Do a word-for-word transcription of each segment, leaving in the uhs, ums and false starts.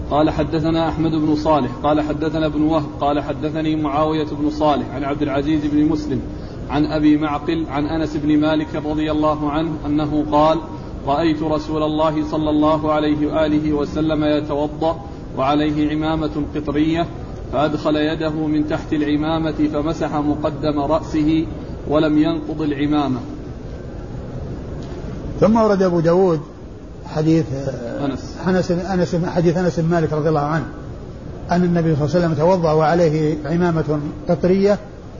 قال حدثنا أحمد بن صالح قال حدثنا ابن وهب قال حدثني معاوية بن صالح عن عبد العزيز بن مسلم عن أبي معقل عن أنس بن مالك رضي الله عنه أنه قال رأيت رسول الله صلى الله عليه وآله وسلم يتوضأ وعليه عمامة قطرية فأدخل يده من تحت العمامة فمسح مقدم رأسه ولم ينقض العمامة. ثم ورد أبو داود حديث أنس. أنس أنس حديث أنس بن مالك رضي الله عنه أن النبي صلى الله عليه وسلم توضأ وعليه عمامة قطرية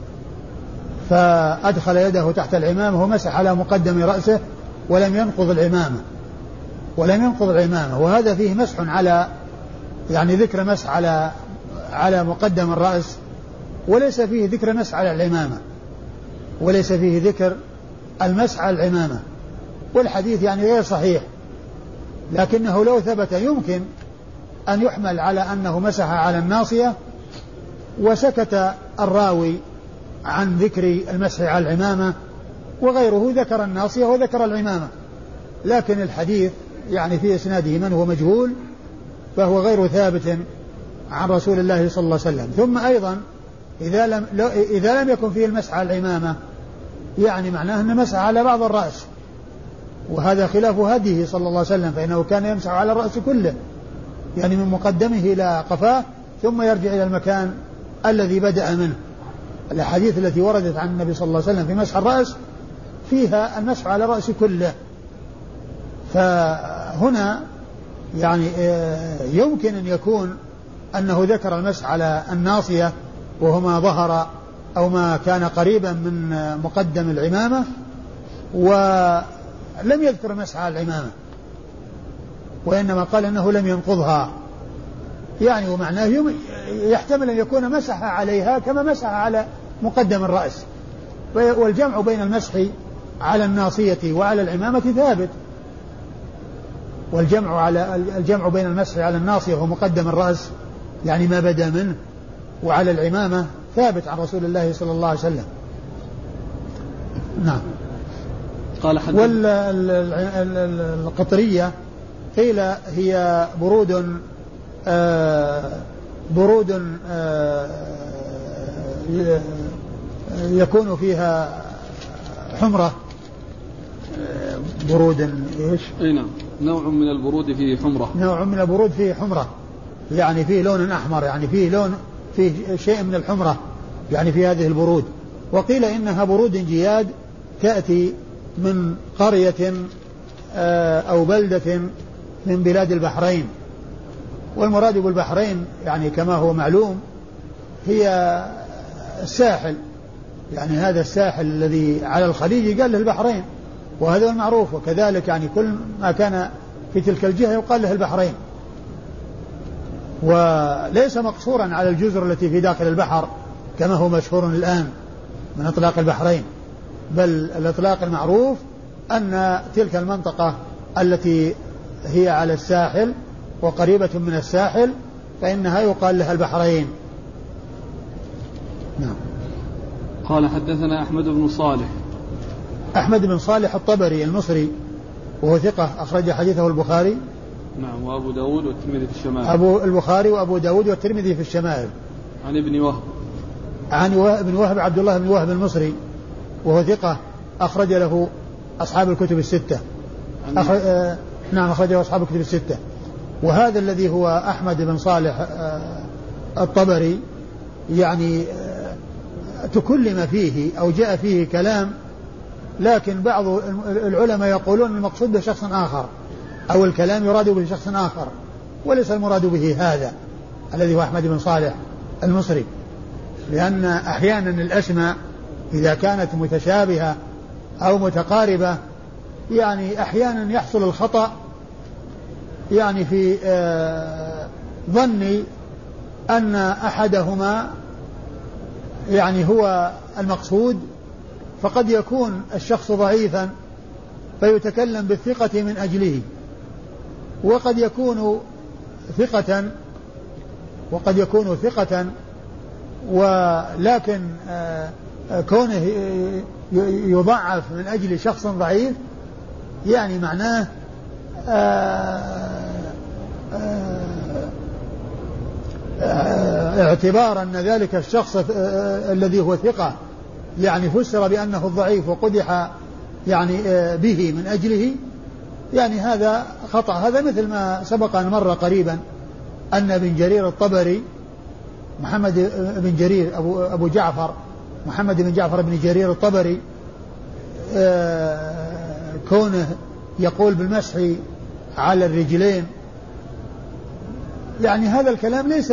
فأدخل يده تحت العمامة ومسح على مقدم رأسه ولم ينقض العمامة ولم ينقض العمامة وهذا فيه مسح على يعني ذكر مسح على على مقدم الرأس وليس فيه ذكر مسح على العمامة وليس فيه ذكر المسح على العمامة والحديث يعني غير صحيح لكنه لو ثبت يمكن أن يحمل على أنه مسح على الناصية وسكت الراوي عن ذكر المسح على العمامة وغيره ذكر الناصية وذكر العمامة لكن الحديث يعني في إسناده من هو مجهول فهو غير ثابت عن رسول الله صلى الله عليه وسلم. ثم أيضا إذا لم, إذا لم يكن فيه المسح على العمامة يعني معناه أنه مسح على بعض الرأس وهذا خلاف هديه صلى الله عليه وسلم فإنه كان يمسح على الرأس كله يعني من مقدمه إلى قفاه ثم يرجع إلى المكان الذي بدأ منه. الأحاديث التي وردت عن النبي صلى الله عليه وسلم في مسح الرأس فيها المسح على الرأس كله فهنا يعني يمكن أن يكون أنه ذكر المسح على الناصية وهو ما ظهر أو ما كان قريبا من مقدم العمامة ولم يذكر المسح على العمامة وإنما قال أنه لم ينقضها يعني ومعناه يحتمل أن يكون مسح عليها كما مسح على مقدم الرأس والجمع بين المسح على الناصية وعلى العمامة ثابت والجمع على الجمع بين المسح على الناصية ومقدم الرأس يعني ما بدأ منه وعلى العمامة ثابت عن رسول الله صلى الله عليه وسلم. نعم. قال حدث والقطرية قيل هي برود آه برود آه يكون فيها حمرة برود ايش؟ اي نعم نوع من البرود فيه حمرة نوع من البرود فيه حمرة يعني فيه لون أحمر يعني فيه لون فيه شيء من الحمرة يعني في هذه البرود. وقيل إنها برود جياد تأتي من قرية أو بلدة من بلاد البحرين والمراد بالبحرين يعني كما هو معلوم هي الساحل يعني هذا الساحل الذي على الخليج قال له البحرين وهذا المعروف وكذلك يعني كل ما كان في تلك الجهة يقال له البحرين وليس مقصورا على الجزر التي في داخل البحر كما هو مشهور الآن من إطلاق البحرين بل الإطلاق المعروف أن تلك المنطقة التي هي على الساحل وقريبة من الساحل فإنها يقال لها البحرين. نعم. قال حدثنا أحمد بن صالح أحمد بن صالح الطبري المصري وهو ثقة أخرج حديثه البخاري. نعم. وأبو داود والترمذي في الشمائل. أبو البخاري وأبو داود والترمذي في الشمائل. عن ابن وهب عن ابن وهب عبد الله بن وهب المصري وهو ثقة أخرج له أصحاب الكتب الستة. أخرج آه نعم أخرجه أصحاب الكتب الستة. وهذا الذي هو أحمد بن صالح آه الطبري يعني آه تكلم فيه أو جاء فيه كلام لكن بعض العلماء يقولون المقصود به شخص آخر أو الكلام يراد به شخص آخر وليس المراد به هذا الذي هو أحمد بن صالح المصري لأن أحيانا الأسماء إذا كانت متشابهة أو متقاربة يعني أحيانا يحصل الخطأ يعني في آه ظني أن أحدهما يعني هو المقصود فقد يكون الشخص ضعيفا فيتكلم بالثقة من أجله وقد يكون ثقة وقد يكون ثقة ولكن آه كونه يضعف من أجل شخص ضعيف يعني معناه آآ آآ اعتبار أن ذلك الشخص الذي هو ثقة يعني فسر بأنه الضعيف وقدح يعني به من أجله، يعني هذا خطأ. هذا مثل ما سبق أن مر قريبا أن ابن جرير الطبري محمد بن جرير أبو, أبو جعفر محمد بن جعفر بن جرير الطبري كونه يقول بالمسح على الرجلين، يعني هذا الكلام ليس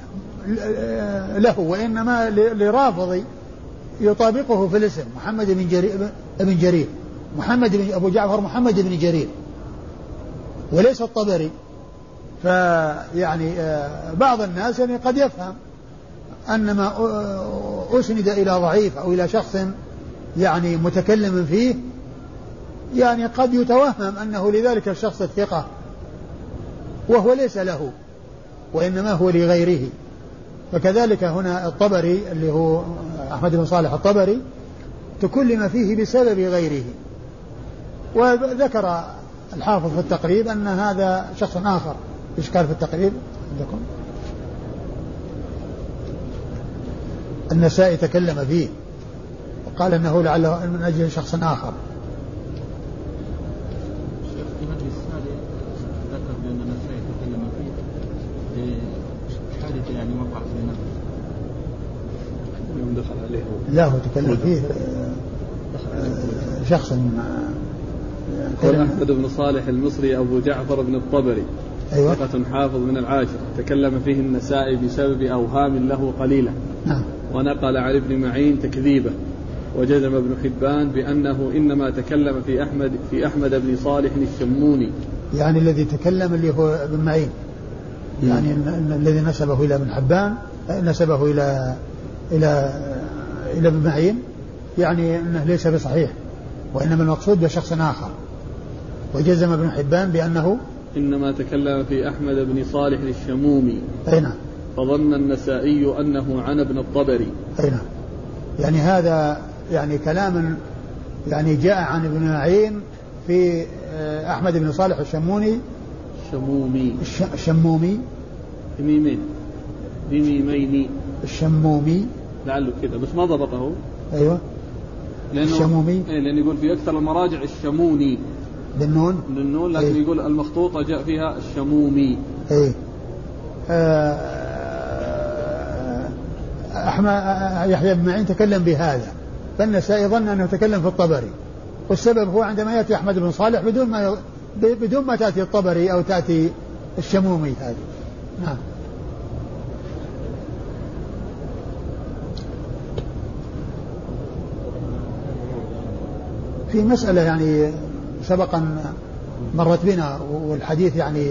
له وإنما لرافضي يطابقه في الاسم محمد بن جرير ابن جرير محمد بن أبو جعفر محمد بن جرير وليس الطبري. فيعني بعض الناس يعني قد يفهم أن ما أسند إلى ضعيف أو إلى شخص يعني متكلم فيه يعني قد يتوهم أنه لذلك الشخص الثقة وهو ليس له وإنما هو لغيره. فكذلك هنا الطبري اللي هو أحمد بن صالح الطبري تكلم فيه بسبب غيره. وذكر الحافظ في التقريب أن هذا شخص آخر. إيش قال في التقريب عندكم؟ النسائي تكلم فيه وقال أنه لعله من أجل شخص آخر. في هذه السالة ذكر بأن النسائي تكلم فيه حادثة يعني وقع في النفس يوم دخل عليه. لا هو تكلم فيه شخص قال أحمد بن صالح المصري أبو جعفر بن الطبري أيوة. ثقة حافظ من العاشر تكلم فيه النسائي بسبب أوهام له قليلة. نعم. ونقل عن ابن معين تكذيبه. وجزم ابن حبان بأنه إنما تكلم في أحمد في أحمد بن صالح الشموني، يعني الذي تكلم اللي هو ابن معين، يعني الذي نسبه إلى ابن حبان نسبه إلى إلى إلى ابن معين، يعني أنه ليس بصحيح وإنما المقصود بشخص آخر. وجزم ابن حبان بأنه إنما تكلم في أحمد بن صالح الشمومي. أي نعم. فظن النسائي أنه عن ابن الطبري. أي نعم. يعني هذا يعني كلام يعني جاء عن ابن معين في أحمد بن صالح الشموني الشمومي الشمومي بميمين بميمين الشمومي لعله كذا بس ما ضبطه. أيوة الشمومي. إيه لأن يقول في أكثر المراجع الشموني بالنون بالنون لكن أيه. يقول المخطوطة جاء فيها الشمومي. أي أحمد يحيى بن معين تكلم بهذا فالنسائي ظن أنه تكلم في الطبري، والسبب هو عندما يأتي أحمد بن صالح بدون ما بدون ما تأتي الطبري أو تأتي الشمومي هذه. نعم. في مسألة يعني سبقا مرت بنا والحديث يعني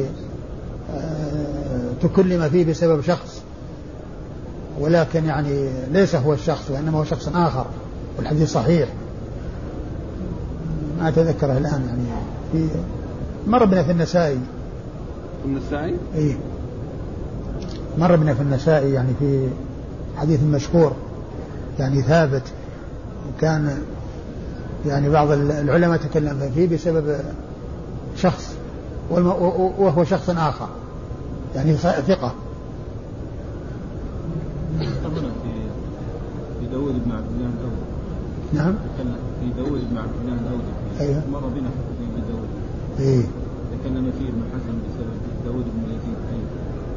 تكلم فيه بسبب شخص ولكن يعني ليس هو الشخص وإنما هو شخص آخر والحديث صحيح ما أتذكره الآن. يعني في مر بنا في النسائي النسائي إيه مر بنا في النسائي يعني في حديث مشهور يعني ثابت، وكان يعني بعض العلماء تكلم فيه بسبب شخص وهو شخص آخر يعني ثقة. في داود بن عبد الله الأودي. نعم. في داود بن عبد الله الأودي. أيوه. مر بنا في داود. إيه. تكلم فيه ابن حسن بسبب داود بن يزيد الأيدي.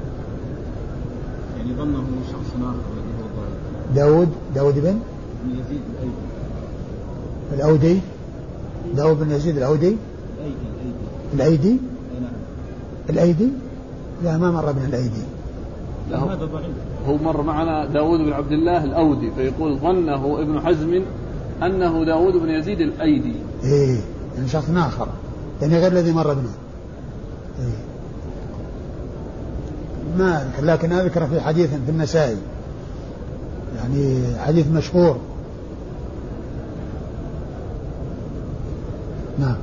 يعني ظنه شخص آخر الذي هو ضعيف. داود داود بن بن يزيد الأيدي. الأودي. داود بن يزيد الأودي. الأيدي الأيدي. الأيدي. نعم. الأيدي. لا ما مر بنا الأيدي. لا هذا ضعيف. هو مر معنا داود بن عبد الله الأودي فيقول ظنه ابن حزم أنه داود بن يزيد الأيدي. إيه يعني شخص آخر يعني غير الذي مر بنا. إيه. ما لكن أذكر في حديث في النسائي يعني حديث مشهور. نعم.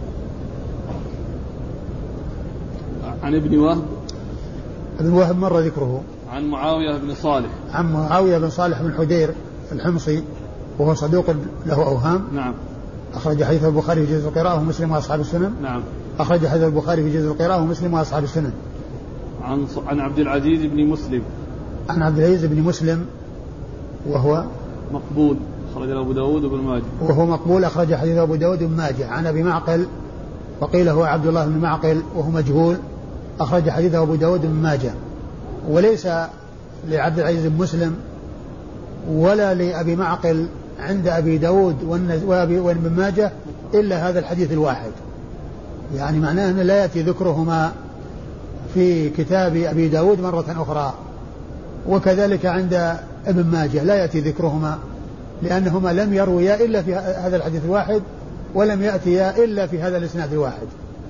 عن ابن وهب. ابن وهب مر ذكره. عن معاوية بن صالح. عن معاوية بن صالح بن حدير الحمصي وهو صدوق له أوهام. نعم. أخرج حديث البخاري في جزء القراءة ومسلم وأصحاب السنن. نعم. أخرج حديث البخاري في جزء القراءة ومسلم وأصحاب السنن. عن عن عبد العزيز بن مسلم. عن عبد العزيز بن مسلم وهو مقبول أخرج أبو داود وابن ماجه وهو مقبول أخرج حديث أبو داود وابن ماجه. عن أبي معقل وقيل هو عبد الله بن معقل وهو مجهول أخرج حديث أبو داود وابن ماجه. وليس لعبد العزيز بن مسلم ولا لأبي معقل عند أبي داود وابن ماجه إلا هذا الحديث الواحد، يعني معناه أن لا يأتي ذكرهما في كتاب أبي داود مرة أخرى، وكذلك عند ابن ماجه لا يأتي ذكرهما لأنهما لم يرويا إلا في هذا الحديث الواحد ولم يأتيا إلا في هذا الإسناد الواحد.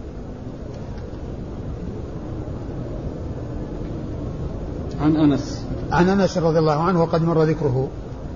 عن أنس عن أنس رضي الله عنه وقد مر ذكره.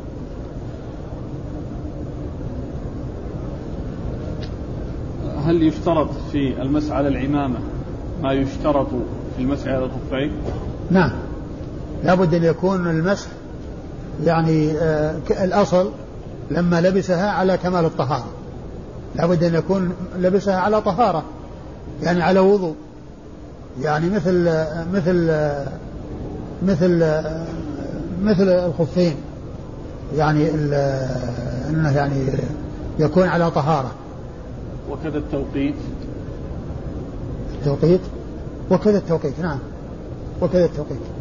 هل يشترط في المسح على العمامة ما يشترط في المسح على الخفين؟ نعم، لابد أن يكون المسح يعني آه الأصل لما لبسها على كمال الطهارة، لابد أن يكون لبسها على طهارة يعني على وضوء، يعني مثل مثل مثل مثل الخفين، يعني انه يعني يكون على طهارة. وكذا التوقيت التوقيت وكذا التوقيت نعم وكذا التوقيت